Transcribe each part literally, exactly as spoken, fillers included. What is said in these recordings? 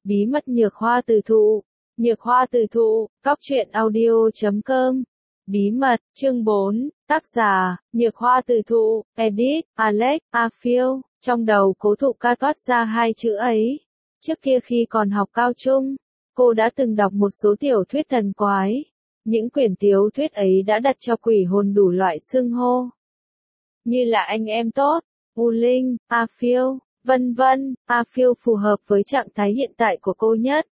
Bí mật nhược hoa từ thụ. Nhược hoa từ thụ, Cóc truyện audio chấm com. Bí mật, chương bốn, tác giả, Nhược hoa từ thụ, edit, Alex, Afield. Trong đầu Cố Thụ Ca toát ra hai chữ ấy. Trước kia khi còn học cao trung, cô đã từng đọc một số tiểu thuyết thần quái. Những quyển tiểu thuyết ấy đã đặt cho quỷ hồn đủ loại xưng hô. Như là anh em tốt, U Linh, Afield, vân vân. Afield phù hợp với trạng thái hiện tại của cô nhất.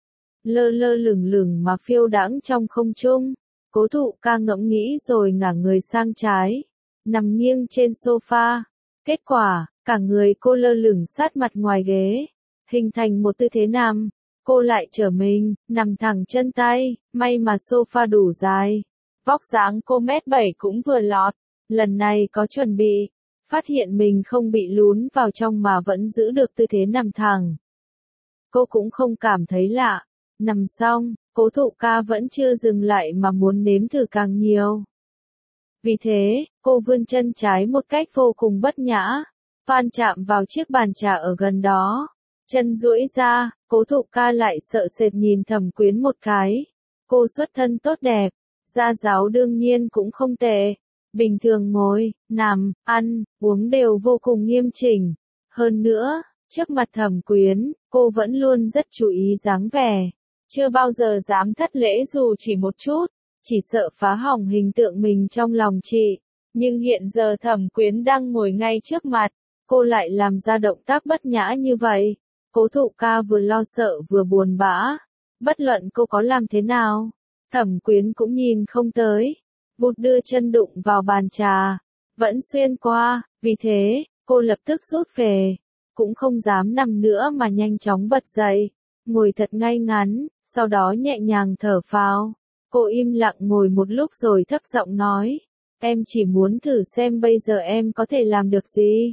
Lơ lơ lửng lửng mà phiêu đãng trong không trung. Cố Thụ Ca ngẫm nghĩ rồi ngả người sang trái, nằm nghiêng trên sofa. Kết quả, cả người cô lơ lửng sát mặt ngoài ghế, hình thành một tư thế nằm. Cô lại trở mình, nằm thẳng chân tay, may mà sofa đủ dài. Vóc dáng cô mét bảy cũng vừa lọt, lần này có chuẩn bị, phát hiện mình không bị lún vào trong mà vẫn giữ được tư thế nằm thẳng. Cô cũng không cảm thấy lạ, nằm xong, Cố Thụ Ca vẫn chưa dừng lại mà muốn nếm thử càng nhiều. Vì thế, cô vươn chân trái một cách vô cùng bất nhã, van chạm vào chiếc bàn trà ở gần đó. Chân duỗi ra, Cố Thụ Ca lại sợ sệt nhìn Thẩm Quyến một cái. Cô xuất thân tốt đẹp, gia giáo đương nhiên cũng không tệ. Bình thường ngồi, nằm, ăn, uống đều vô cùng nghiêm chỉnh. Hơn nữa, trước mặt Thẩm Quyến, cô vẫn luôn rất chú ý dáng vẻ. Chưa bao giờ dám thất lễ dù chỉ một chút, chỉ sợ phá hỏng hình tượng mình trong lòng chị. Nhưng hiện giờ Thẩm Quyến đang ngồi ngay trước mặt, cô lại làm ra động tác bất nhã như vậy. Cố Thụ Ca vừa lo sợ vừa buồn bã. Bất luận cô có làm thế nào, Thẩm Quyến cũng nhìn không tới. Vụt đưa chân đụng vào bàn trà, vẫn xuyên qua, vì thế, cô lập tức rút về. Cũng không dám nằm nữa mà nhanh chóng bật dậy, ngồi thật ngay ngắn, sau đó nhẹ nhàng thở phào. Cô im lặng ngồi một lúc rồi thấp giọng nói, em chỉ muốn thử xem bây giờ em có thể làm được gì.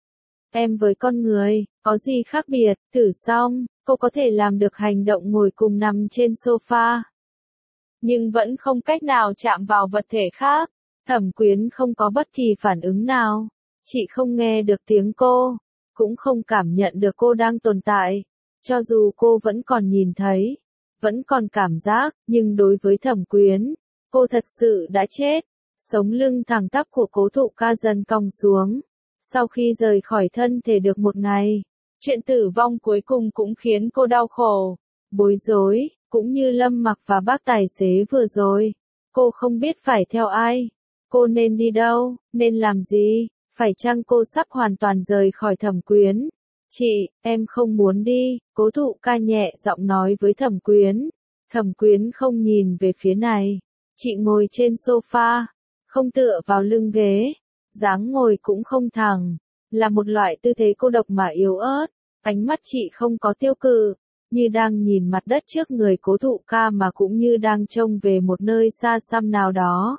Em với con người, có gì khác biệt, thử xong, cô có thể làm được hành động ngồi cùng nằm trên sofa. Nhưng vẫn không cách nào chạm vào vật thể khác. Thẩm Quyến không có bất kỳ phản ứng nào. Chị không nghe được tiếng cô, cũng không cảm nhận được cô đang tồn tại. Cho dù cô vẫn còn nhìn thấy, vẫn còn cảm giác, nhưng đối với Thẩm Quyến, cô thật sự đã chết. Sống lưng thẳng tắp của Cố Thụ Ca dần cong xuống. Sau khi rời khỏi thân thể được một ngày, chuyện tử vong cuối cùng cũng khiến cô đau khổ, bối rối, cũng như Lâm Mặc và bác tài xế vừa rồi. Cô không biết phải theo ai, cô nên đi đâu, nên làm gì, phải chăng cô sắp hoàn toàn rời khỏi Thẩm Quyến. Chị, em không muốn đi, Cố Thụ Ca nhẹ giọng nói với Thẩm Quyến. Thẩm Quyến không nhìn về phía này. Chị ngồi trên sofa, không tựa vào lưng ghế, dáng ngồi cũng không thẳng, là một loại tư thế cô độc mà yếu ớt. Ánh mắt chị không có tiêu cự, như đang nhìn mặt đất trước người Cố Thụ Ca mà cũng như đang trông về một nơi xa xăm nào đó.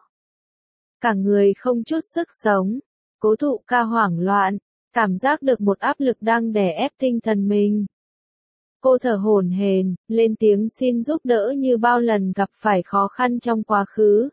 Cả người không chút sức sống. Cố Thụ Ca hoảng loạn, cảm giác được một áp lực đang đè ép tinh thần mình. Cô thở hổn hển, lên tiếng xin giúp đỡ như bao lần gặp phải khó khăn trong quá khứ.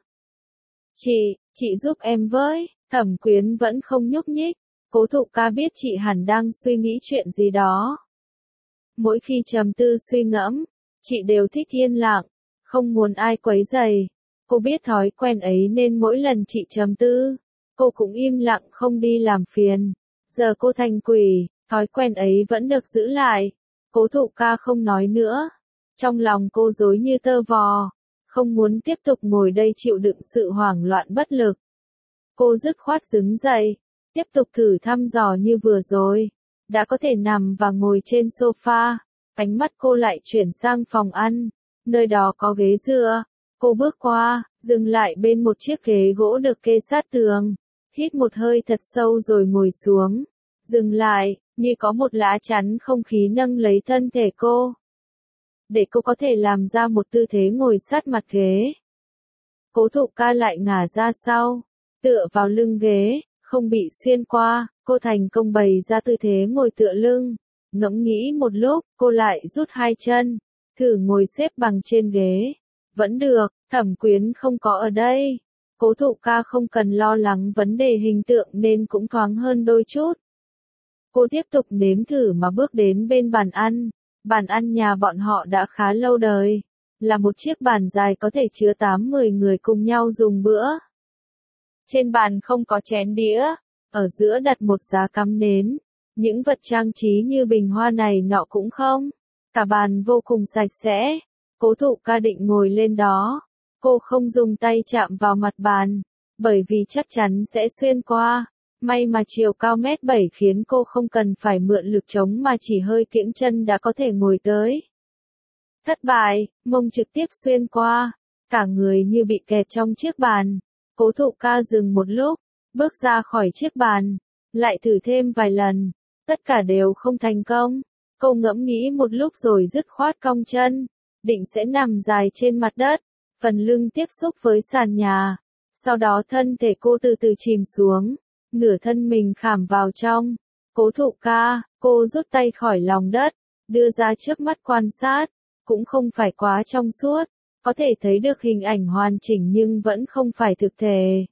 Chị, chị giúp em với. Thẩm Quyến vẫn không nhúc nhích. Cố Thụ Ca biết chị hẳn đang suy nghĩ chuyện gì đó. Mỗi khi trầm tư suy ngẫm, chị đều thích yên lặng, không muốn ai quấy rầy. Cô biết thói quen ấy nên mỗi lần chị trầm tư, cô cũng im lặng không đi làm phiền. Giờ cô thành quỷ, thói quen ấy vẫn được giữ lại. Cố Thụ Ca không nói nữa. Trong lòng cô rối như tơ vò, không muốn tiếp tục ngồi đây chịu đựng sự hoảng loạn bất lực. Cô dứt khoát đứng dậy, tiếp tục thử thăm dò như vừa rồi. Đã có thể nằm và ngồi trên sofa, ánh mắt cô lại chuyển sang phòng ăn. Nơi đó có ghế dựa. Cô bước qua, dừng lại bên một chiếc ghế gỗ được kê sát tường. Hít một hơi thật sâu rồi ngồi xuống. Dừng lại, như có một lá chắn không khí nâng lấy thân thể cô. Để cô có thể làm ra một tư thế ngồi sát mặt ghế. Cố Thụ Ca lại ngả ra sau, tựa vào lưng ghế, không bị xuyên qua. Cô thành công bày ra tư thế ngồi tựa lưng. Ngẫm nghĩ một lúc, cô lại rút hai chân, thử ngồi xếp bằng trên ghế. Vẫn được, Thẩm Quyến không có ở đây. Cố Thụ Ca không cần lo lắng vấn đề hình tượng nên cũng thoáng hơn đôi chút. Cô tiếp tục nếm thử mà bước đến bên bàn ăn. Bàn ăn nhà bọn họ đã khá lâu đời, là một chiếc bàn dài có thể chứa tám mười người cùng nhau dùng bữa. Trên bàn không có chén đĩa, ở giữa đặt một giá cắm nến, những vật trang trí như bình hoa này nọ cũng không. Cả bàn vô cùng sạch sẽ, Cố Thụ Ca định ngồi lên đó, cô không dùng tay chạm vào mặt bàn, bởi vì chắc chắn sẽ xuyên qua. May mà chiều cao mét bảy khiến cô không cần phải mượn lực chống mà chỉ hơi kiễng chân đã có thể ngồi tới. Thất bại, mông trực tiếp xuyên qua, cả người như bị kẹt trong chiếc bàn. Cố Thụ Ca dừng một lúc, bước ra khỏi chiếc bàn, lại thử thêm vài lần, tất cả đều không thành công. Cô ngẫm nghĩ một lúc rồi dứt khoát cong chân, định sẽ nằm dài trên mặt đất, phần lưng tiếp xúc với sàn nhà. Sau đó thân thể cô từ từ chìm xuống, nửa thân mình khảm vào trong. Cố Thụ Ca, cô rút tay khỏi lòng đất, đưa ra trước mắt quan sát, cũng không phải quá trong suốt, có thể thấy được hình ảnh hoàn chỉnh nhưng vẫn không phải thực thể.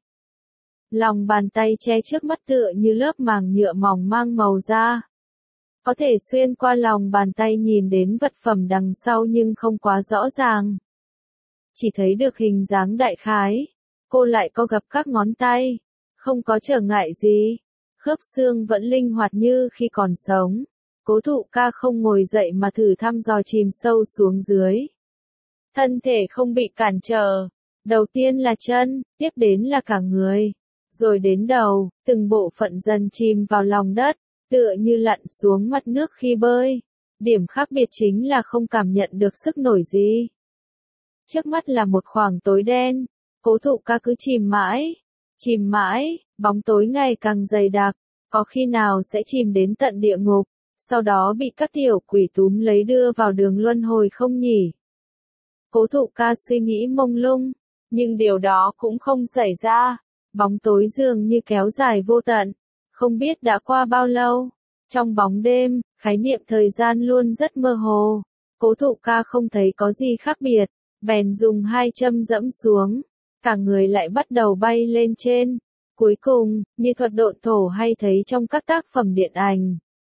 Lòng bàn tay che trước mắt tựa như lớp màng nhựa mỏng mang màu da. Có thể xuyên qua lòng bàn tay nhìn đến vật phẩm đằng sau nhưng không quá rõ ràng. Chỉ thấy được hình dáng đại khái. Cô lại co gập các ngón tay. Không có trở ngại gì. Khớp xương vẫn linh hoạt như khi còn sống. Cố Thụ Ca không ngồi dậy mà thử thăm dò chìm sâu xuống dưới. Thân thể không bị cản trở. Đầu tiên là chân, tiếp đến là cả người. Rồi đến đầu, từng bộ phận dần chìm vào lòng đất, tựa như lặn xuống mặt nước khi bơi. Điểm khác biệt chính là không cảm nhận được sức nổi gì. Trước mắt là một khoảng tối đen, Cố Thụ Ca cứ chìm mãi, chìm mãi, bóng tối ngày càng dày đặc, có khi nào sẽ chìm đến tận địa ngục, sau đó bị các tiểu quỷ túm lấy đưa vào đường luân hồi không nhỉ? Cố Thụ Ca suy nghĩ mông lung, nhưng điều đó cũng không xảy ra, bóng tối dường như kéo dài vô tận, không biết đã qua bao lâu. Trong bóng đêm, khái niệm thời gian luôn rất mơ hồ, Cố Thụ Ca không thấy có gì khác biệt, bèn dùng hai châm dẫm xuống, cả người lại bắt đầu bay lên trên. Cuối cùng, như thuật độn thổ hay thấy trong các tác phẩm điện ảnh.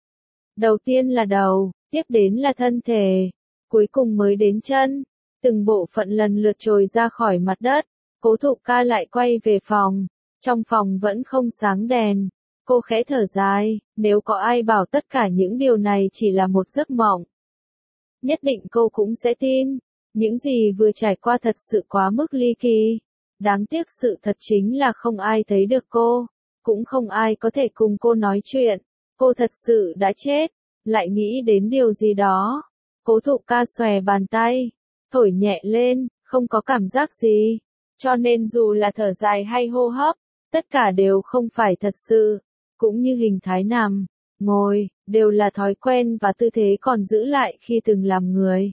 Đầu tiên là đầu, tiếp đến là thân thể, cuối cùng mới đến chân. Từng bộ phận lần lượt trồi ra khỏi mặt đất, Cố Thụ Ca lại quay về phòng. Trong phòng vẫn không sáng đèn. Cô khẽ thở dài, nếu có ai bảo tất cả những điều này chỉ là một giấc mộng, nhất định cô cũng sẽ tin. Những gì vừa trải qua thật sự quá mức ly kỳ. Đáng tiếc sự thật chính là không ai thấy được cô, cũng không ai có thể cùng cô nói chuyện. Cô thật sự đã chết, lại nghĩ đến điều gì đó. Cố Thụ Ca xòe bàn tay, thổi nhẹ lên, không có cảm giác gì. Cho nên dù là thở dài hay hô hấp, tất cả đều không phải thật sự. Cũng như hình thái nằm, ngồi, đều là thói quen và tư thế còn giữ lại khi từng làm người.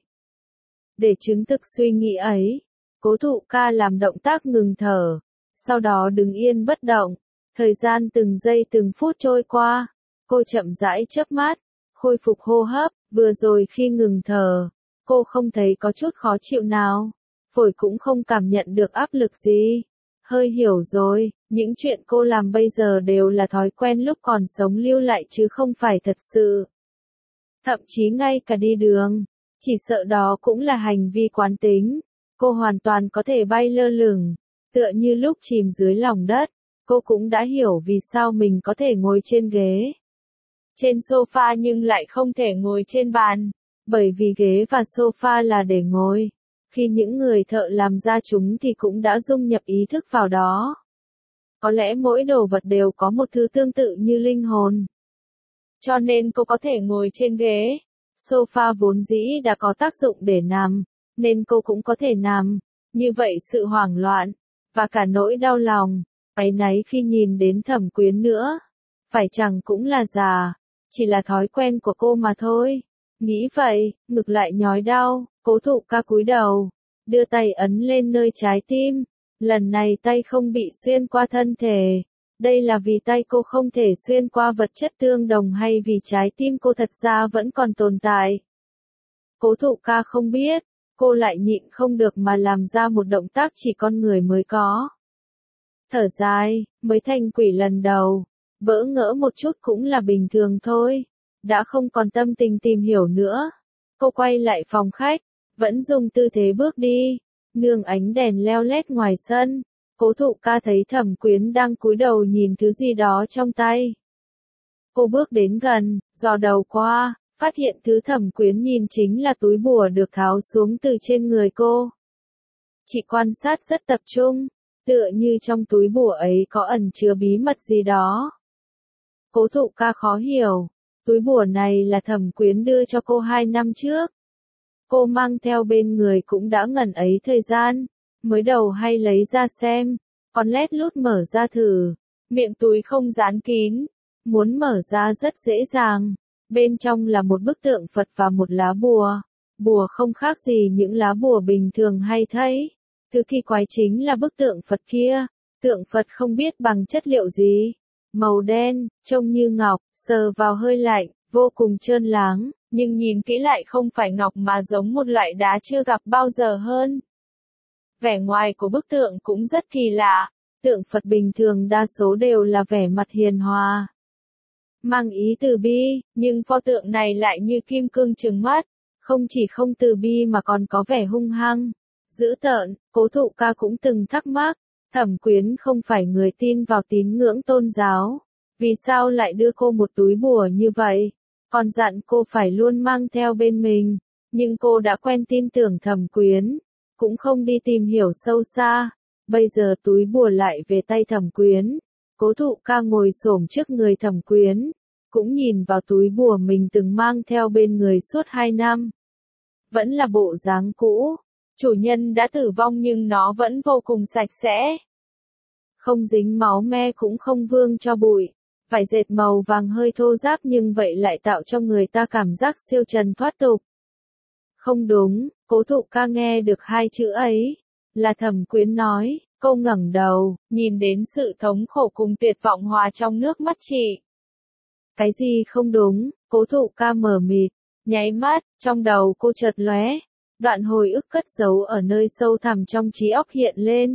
Để chứng thực suy nghĩ ấy, Cố Thụ Ca làm động tác ngừng thở, sau đó đứng yên bất động. Thời gian từng giây từng phút trôi qua, cô chậm rãi chớp mắt, khôi phục hô hấp. Vừa rồi khi ngừng thở, cô không thấy có chút khó chịu nào, phổi cũng không cảm nhận được áp lực gì. Hơi hiểu rồi, những chuyện cô làm bây giờ đều là thói quen lúc còn sống lưu lại chứ không phải thật sự. Thậm chí ngay cả đi đường, chỉ sợ đó cũng là hành vi quán tính. Cô hoàn toàn có thể bay lơ lửng, tựa như lúc chìm dưới lòng đất. Cô cũng đã hiểu vì sao mình có thể ngồi trên ghế, trên sofa nhưng lại không thể ngồi trên bàn. Bởi vì ghế và sofa là để ngồi. Khi những người thợ làm ra chúng thì cũng đã dung nhập ý thức vào đó. Có lẽ mỗi đồ vật đều có một thứ tương tự như linh hồn. Cho nên cô có thể ngồi trên ghế. Sofa vốn dĩ đã có tác dụng để nằm, nên cô cũng có thể nằm. Như vậy sự hoảng loạn, và cả nỗi đau lòng, áy náy khi nhìn đến Thẩm Quyến nữa, phải chẳng cũng là già, chỉ là thói quen của cô mà thôi. Nghĩ vậy, ngực lại nhói đau, Cố Thụ Ca cúi đầu, đưa tay ấn lên nơi trái tim. Lần này tay không bị xuyên qua thân thể. Đây là vì tay cô không thể xuyên qua vật chất tương đồng hay vì trái tim cô thật ra vẫn còn tồn tại. Cố Thụ Ca không biết, cô lại nhịn không được mà làm ra một động tác chỉ con người mới có. Thở dài, mới thành quỷ lần đầu, bỡ ngỡ một chút cũng là bình thường thôi, đã không còn tâm tình tìm hiểu nữa. Cô quay lại phòng khách, vẫn dùng tư thế bước đi, nương ánh đèn leo lét ngoài sân. Cố Thụ Ca thấy Thẩm Quyến đang cúi đầu nhìn thứ gì đó trong tay. Cô bước đến gần, dò đầu qua, phát hiện thứ Thẩm Quyến nhìn chính là túi bùa được tháo xuống từ trên người cô. Chị quan sát rất tập trung, tựa như trong túi bùa ấy có ẩn chứa bí mật gì đó. Cố Thụ Ca khó hiểu, túi bùa này là Thẩm Quyến đưa cho cô hai năm trước. Cô mang theo bên người cũng đã ngần ấy thời gian, mới đầu hay lấy ra xem, còn lét lút mở ra thử, miệng túi không dán kín, muốn mở ra rất dễ dàng, bên trong là một bức tượng Phật và một lá bùa, bùa không khác gì những lá bùa bình thường hay thấy, thứ kỳ quái chính là bức tượng Phật kia, tượng Phật không biết bằng chất liệu gì, màu đen, trông như ngọc, sờ vào hơi lạnh, vô cùng trơn láng, nhưng nhìn kỹ lại không phải ngọc mà giống một loại đá chưa gặp bao giờ hơn. Vẻ ngoài của bức tượng cũng rất kỳ lạ, tượng Phật bình thường đa số đều là vẻ mặt hiền hòa, mang ý từ bi, nhưng pho tượng này lại như kim cương trừng mắt, không chỉ không từ bi mà còn có vẻ hung hăng, dữ tợn. Cố Thụ Ca cũng từng thắc mắc, Thẩm Quyến không phải người tin vào tín ngưỡng tôn giáo, vì sao lại đưa cô một túi bùa như vậy, còn dặn cô phải luôn mang theo bên mình, nhưng cô đã quen tin tưởng Thẩm Quyến, cũng không đi tìm hiểu sâu xa, bây giờ túi bùa lại về tay Thẩm Quyến. Cố Thụ Ca ngồi xổm trước người Thẩm Quyến, cũng nhìn vào túi bùa mình từng mang theo bên người suốt hai năm. Vẫn là bộ dáng cũ, chủ nhân đã tử vong nhưng nó vẫn vô cùng sạch sẽ. Không dính máu me cũng không vương cho bụi, vải dệt màu vàng hơi thô ráp nhưng vậy lại tạo cho người ta cảm giác siêu trần thoát tục. Không đúng, Cố Thụ Ca nghe được hai chữ ấy, là Thẩm Quyến nói. Cô ngẩng đầu, nhìn đến sự thống khổ cùng tuyệt vọng hòa trong nước mắt chị. Cái gì không đúng? Cố Thụ Ca mờ mịt, nháy mắt, trong đầu cô chợt lóe, đoạn hồi ức cất giấu ở nơi sâu thẳm trong trí óc hiện lên.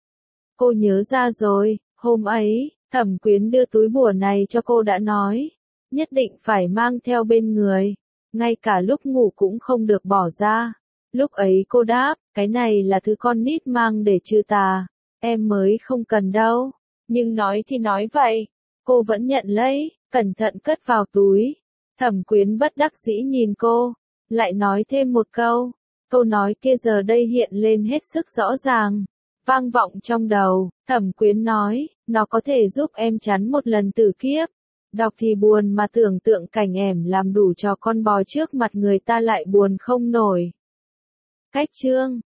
Cô nhớ ra rồi, hôm ấy, Thẩm Quyến đưa túi bùa này cho cô đã nói, nhất định phải mang theo bên người, ngay cả lúc ngủ cũng không được bỏ ra. Lúc ấy cô đáp, cái này là thứ con nít mang để trừ tà, em mới không cần đâu. Nhưng nói thì nói vậy, cô vẫn nhận lấy, cẩn thận cất vào túi. Thẩm Quyến bất đắc dĩ nhìn cô, lại nói thêm một câu. Câu nói kia giờ đây hiện lên hết sức rõ ràng, vang vọng trong đầu. Thẩm Quyến nói, nó có thể giúp em chắn một lần tử kiếp. Đọc thì buồn mà tưởng tượng cảnh em làm đủ cho con bò trước mặt người ta lại buồn không nổi. Cách chương